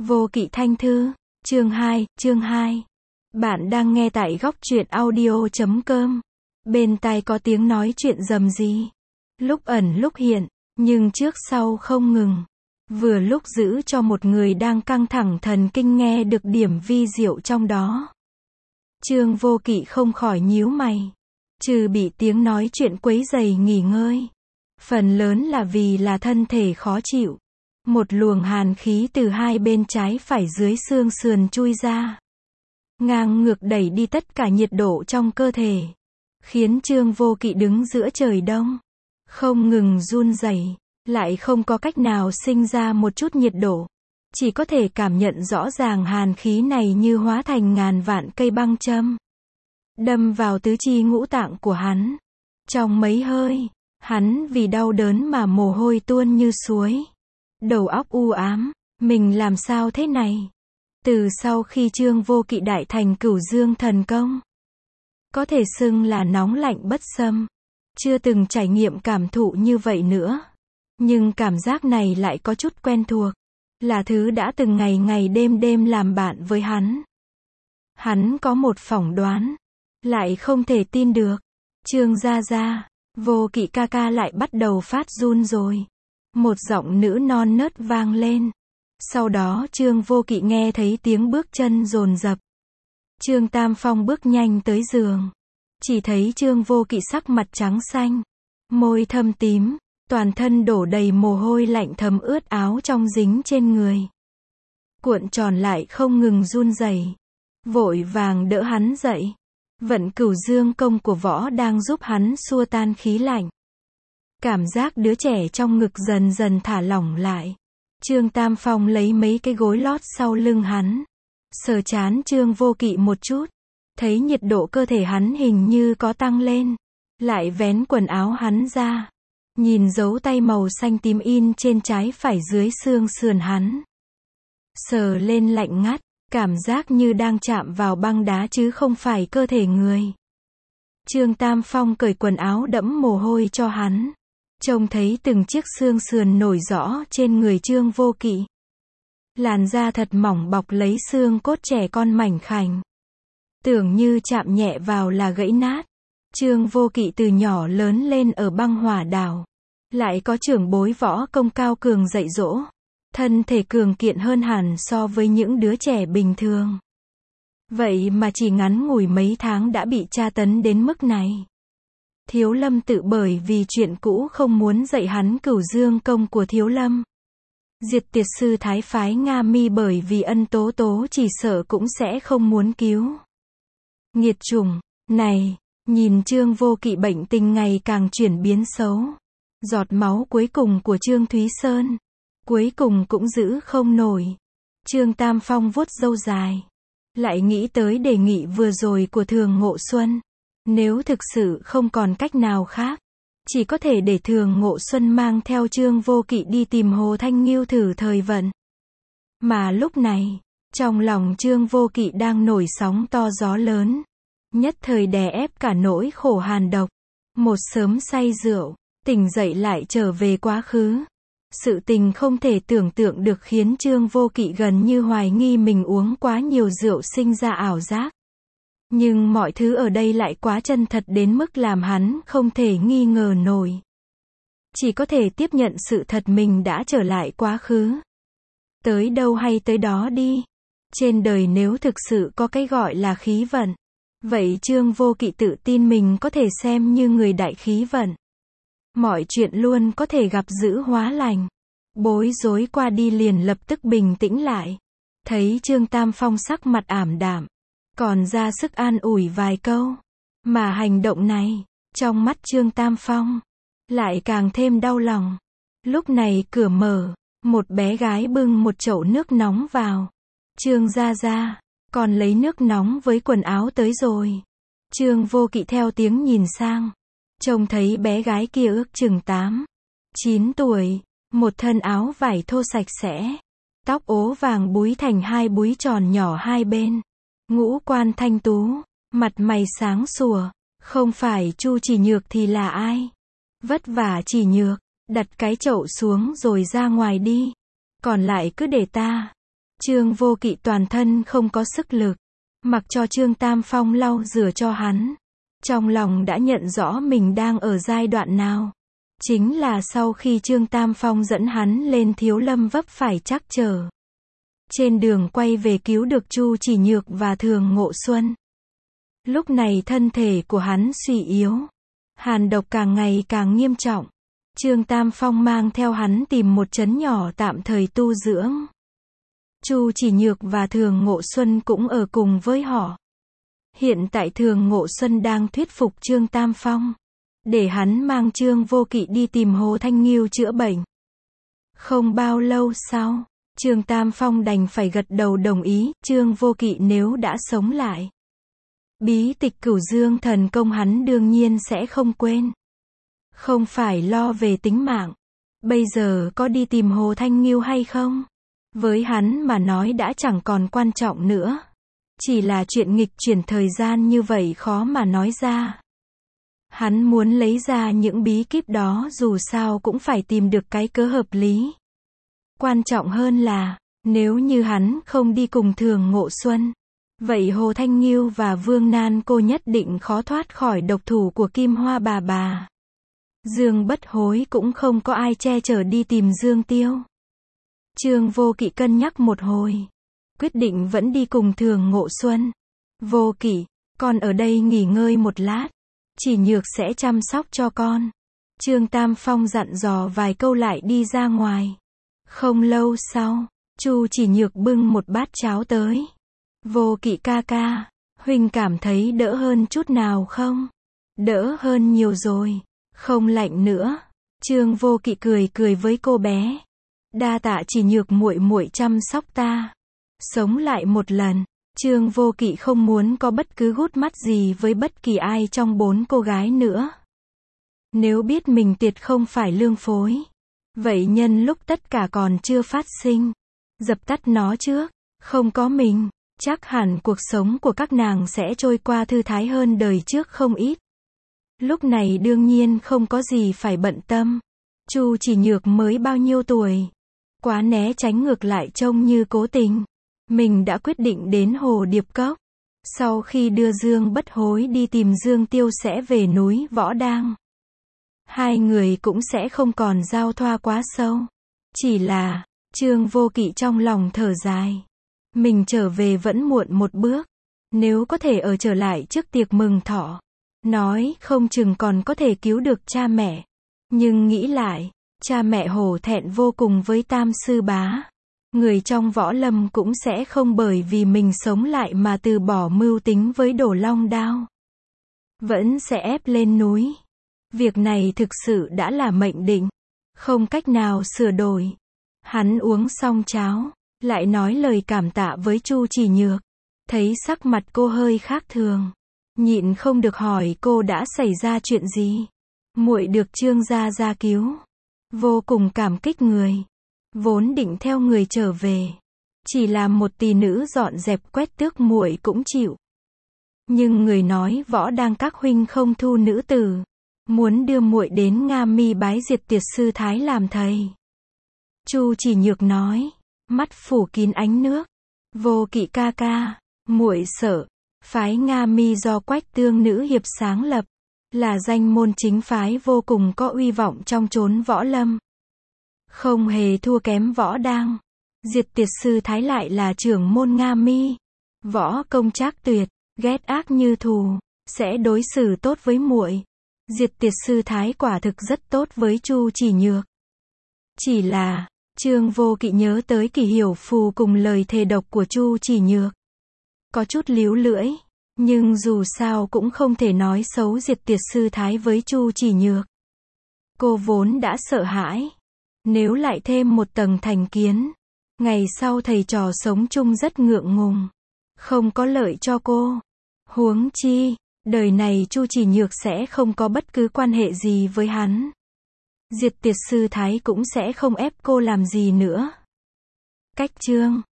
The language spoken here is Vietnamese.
Vô Kỵ Thanh Thư, chương 2. Bạn đang nghe tại góc truyện audio.com. Bên tai có tiếng nói chuyện rầm rì. Lúc ẩn lúc hiện, nhưng trước sau không ngừng. Vừa lúc giữ cho một người đang căng thẳng thần kinh nghe được điểm vi diệu trong đó. Trương Vô Kỵ không khỏi nhíu mày. Trừ bị tiếng nói chuyện quấy rầy nghỉ ngơi. Phần lớn là vì là thân thể khó chịu. Một luồng hàn khí từ hai bên trái phải dưới xương sườn chui ra. Ngang ngược đẩy đi tất cả nhiệt độ trong cơ thể. Khiến Trương Vô Kỵ đứng giữa trời đông. Không ngừng run rẩy, lại không có cách nào sinh ra một chút nhiệt độ. Chỉ có thể cảm nhận rõ ràng hàn khí này như hóa thành ngàn vạn cây băng châm. Đâm vào tứ chi ngũ tạng của hắn. Trong mấy hơi, hắn vì đau đớn mà mồ hôi tuôn như suối. Đầu óc u ám, mình làm sao thế này? Từ sau khi Trương Vô Kỵ đại thành Cửu Dương thần công, có thể xưng là nóng lạnh bất xâm. Chưa từng trải nghiệm cảm thụ như vậy nữa. Nhưng cảm giác này lại có chút quen thuộc. Là thứ đã từng ngày đêm làm bạn với hắn. Hắn có một phỏng đoán. Lại không thể tin được. Trương gia gia, Vô Kỵ ca ca lại bắt đầu phát run rồi. Một giọng nữ non nớt vang lên. Sau đó Trương Vô Kỵ nghe thấy tiếng bước chân dồn dập. Trương Tam Phong bước nhanh tới giường. Chỉ thấy Trương Vô Kỵ sắc mặt trắng xanh. Môi thâm tím, toàn thân đổ đầy mồ hôi lạnh thấm ướt áo trong dính trên người. Cuộn tròn lại không ngừng run rẩy. Vội vàng đỡ hắn dậy. Vận Cửu Dương công của võ đang giúp hắn xua tan khí lạnh. Cảm giác đứa trẻ trong ngực dần dần thả lỏng lại. Trương Tam Phong lấy mấy cái gối lót sau lưng hắn. Sờ trán Trương Vô Kỵ một chút. Thấy nhiệt độ cơ thể hắn hình như có tăng lên. Lại vén quần áo hắn ra. Nhìn dấu tay màu xanh tím in trên trái phải dưới xương sườn hắn. Sờ lên lạnh ngắt. Cảm giác như đang chạm vào băng đá chứ không phải cơ thể người. Trương Tam Phong cởi quần áo đẫm mồ hôi cho hắn. Trông thấy từng chiếc xương sườn nổi rõ trên người Trương Vô Kỵ. Làn da thật mỏng bọc lấy xương cốt trẻ con mảnh khảnh. Tưởng như chạm nhẹ vào là gãy nát. Trương Vô Kỵ từ nhỏ lớn lên ở băng hỏa đảo. Lại có trưởng bối võ công cao cường dạy dỗ. Thân thể cường kiện hơn hẳn so với những đứa trẻ bình thường. Vậy mà chỉ ngắn ngủi mấy tháng đã bị tra tấn đến mức này. Thiếu Lâm tự bởi vì chuyện cũ không muốn dạy hắn Cửu Dương công của Thiếu Lâm. Diệt Tiệt sư Thái phái Nga Mi bởi vì Ân Tố Tố chỉ sợ cũng sẽ không muốn cứu. Nghiệt chủng, này, nhìn Trương Vô Kỵ bệnh tình ngày càng chuyển biến xấu. Giọt máu cuối cùng của Trương Thúy Sơn. Cuối cùng cũng giữ không nổi. Trương Tam Phong vuốt râu dài. Lại nghĩ tới đề nghị vừa rồi của Thường Ngộ Xuân. Nếu thực sự không còn cách nào khác, chỉ có thể để Thường Ngộ Xuân mang theo Trương Vô Kỵ đi tìm Hồ Thanh Nghiêu thử thời vận. Mà lúc này, trong lòng Trương Vô Kỵ đang nổi sóng to gió lớn. Nhất thời đè ép cả nỗi khổ hàn độc. Một sớm say rượu, tỉnh dậy lại trở về quá khứ. Sự tình không thể tưởng tượng được khiến Trương Vô Kỵ gần như hoài nghi mình uống quá nhiều rượu sinh ra ảo giác. Nhưng mọi thứ ở đây lại quá chân thật đến mức làm hắn không thể nghi ngờ nổi. Chỉ có thể tiếp nhận sự thật mình đã trở lại quá khứ. Tới đâu hay tới đó đi. Trên đời nếu thực sự có cái gọi là khí vận, vậy Trương Vô Kỵ tự tin mình có thể xem như người đại khí vận. Mọi chuyện luôn có thể gặp dữ hóa lành. Bối rối qua đi liền lập tức bình tĩnh lại. Thấy Trương Tam Phong sắc mặt ảm đạm. Còn ra sức an ủi vài câu. Mà hành động này, trong mắt Trương Tam Phong, lại càng thêm đau lòng. Lúc này cửa mở, một bé gái bưng một chậu nước nóng vào. Trương gia gia, còn lấy nước nóng với quần áo tới rồi. Trương Vô Kỵ theo tiếng nhìn sang. Trông thấy bé gái kia ước chừng 8-9 tuổi, một thân áo vải thô sạch sẽ, tóc ố vàng búi thành hai búi tròn nhỏ hai bên, ngũ quan thanh tú, mặt mày sáng sủa, không phải Chu Chỉ Nhược thì là ai? Vất vả Chỉ Nhược, đặt cái chậu xuống rồi ra ngoài đi, còn lại cứ để ta. Trương Vô Kỵ toàn thân không có sức lực, mặc cho Trương Tam Phong lau rửa cho hắn. Trong lòng đã nhận rõ mình đang ở giai đoạn nào. Chính là sau khi Trương Tam Phong dẫn hắn lên Thiếu Lâm vấp phải trắc trở. Trên đường quay về cứu được Chu Chỉ Nhược và Thường Ngộ Xuân. Lúc này thân thể của hắn suy yếu. Hàn độc càng ngày càng nghiêm trọng. Trương Tam Phong mang theo hắn tìm một trấn nhỏ tạm thời tu dưỡng. Chu Chỉ Nhược và Thường Ngộ Xuân cũng ở cùng với họ. Hiện tại Thường Ngộ Xuân đang thuyết phục Trương Tam Phong, để hắn mang Trương Vô Kỵ đi tìm Hồ Thanh Nghiêu chữa bệnh. Không bao lâu sau, Trương Tam Phong đành phải gật đầu đồng ý, Trương Vô Kỵ nếu đã sống lại. Bí tịch Cửu Dương thần công hắn đương nhiên sẽ không quên. Không phải lo về tính mạng. Bây giờ có đi tìm Hồ Thanh Nghiêu hay không? Với hắn mà nói đã chẳng còn quan trọng nữa. Chỉ là chuyện nghịch chuyển thời gian như vậy khó mà nói ra. Hắn muốn lấy ra những bí kíp đó dù sao cũng phải tìm được cái cớ hợp lý. Quan trọng hơn là, nếu như hắn không đi cùng Thường Ngộ Xuân, vậy Hồ Thanh Nghiêu và Vương Nan cô nhất định khó thoát khỏi độc thủ của Kim Hoa bà. Dương Bất Hối cũng không có ai che chở đi tìm Dương Tiêu. Trương Vô Kỵ cân nhắc một hồi, quyết định vẫn đi cùng Thường Ngộ Xuân. Vô Kỵ, con ở đây nghỉ ngơi một lát, Chỉ Nhược sẽ chăm sóc cho con. Trương Tam Phong dặn dò vài câu lại đi ra ngoài. Không lâu sau, Chu Chỉ Nhược bưng một bát cháo tới. Vô Kỵ ca ca, huynh cảm thấy đỡ hơn chút nào không? Đỡ hơn nhiều rồi, không lạnh nữa. Trương Vô Kỵ cười cười với cô bé. Đa tạ Chỉ Nhược muội muội chăm sóc ta. Sống lại một lần. Trương Vô Kỵ không muốn có bất cứ gút mắt gì với bất kỳ ai trong 4 cô gái nữa. Nếu biết mình tuyệt không phải lương phối, vậy nhân lúc tất cả còn chưa phát sinh, dập tắt nó trước. Không có mình, chắc hẳn cuộc sống của các nàng sẽ trôi qua thư thái hơn đời trước không ít. Lúc này đương nhiên không có gì phải bận tâm. Chu Chỉ Nhược mới bao nhiêu tuổi? Quá né tránh ngược lại trông như cố tình. Mình đã quyết định đến Hồ Điệp Cốc. Sau khi đưa Dương Bất Hối đi tìm Dương Tiêu sẽ về núi Võ Đang. Hai người cũng sẽ không còn giao thoa quá sâu. Chỉ là, Trương Vô Kỵ trong lòng thở dài. Mình trở về vẫn muộn một bước. Nếu có thể ở trở lại trước tiệc mừng thọ, nói không chừng còn có thể cứu được cha mẹ. Nhưng nghĩ lại, cha mẹ hổ thẹn vô cùng với Tam sư bá. Người trong võ lâm cũng sẽ không bởi vì mình sống lại mà từ bỏ mưu tính với Đổ Long Đao. Vẫn sẽ ép lên núi. Việc này thực sự đã là mệnh định. Không cách nào sửa đổi. Hắn uống xong cháo, lại nói lời cảm tạ với Chu Chỉ Nhược. Thấy sắc mặt cô hơi khác thường, nhịn không được hỏi cô đã xảy ra chuyện gì. Muội được Trương gia gia cứu. Vô cùng cảm kích người. Vốn định theo người trở về, chỉ là một tỷ nữ dọn dẹp quét tước muội cũng chịu. Nhưng người nói Võ Đang các huynh không thu nữ tử, muốn đưa muội đến Nga Mi bái Diệt Tiệt sư thái làm thầy. Chu Chỉ Nhược nói, mắt phủ kín ánh nước. Vô Kỵ ca ca, muội sợ, phái Nga Mi do Quách Tương nữ hiệp sáng lập, là danh môn chính phái vô cùng có uy vọng trong chốn võ lâm. Không hề thua kém Võ Đang. Diệt Tiệt sư thái lại là trưởng môn Nga Mi. Võ công trác tuyệt, ghét ác như thù, sẽ đối xử tốt với muội. Diệt Tiệt sư thái quả thực rất tốt với Chu Chỉ Nhược. Chỉ là, Trương Vô Kỵ nhớ tới Kỷ Hiểu Phù cùng lời thề độc của Chu Chỉ Nhược. Có chút líu lưỡi, nhưng dù sao cũng không thể nói xấu Diệt Tiệt sư thái với Chu Chỉ Nhược. Cô vốn đã sợ hãi. Nếu lại thêm một tầng thành kiến, ngày sau thầy trò sống chung rất ngượng ngùng. Không có lợi cho cô. Huống chi, đời này Chu Chỉ Nhược sẽ không có bất cứ quan hệ gì với hắn. Diệt Tiệt sư thái cũng sẽ không ép cô làm gì nữa. Cách chương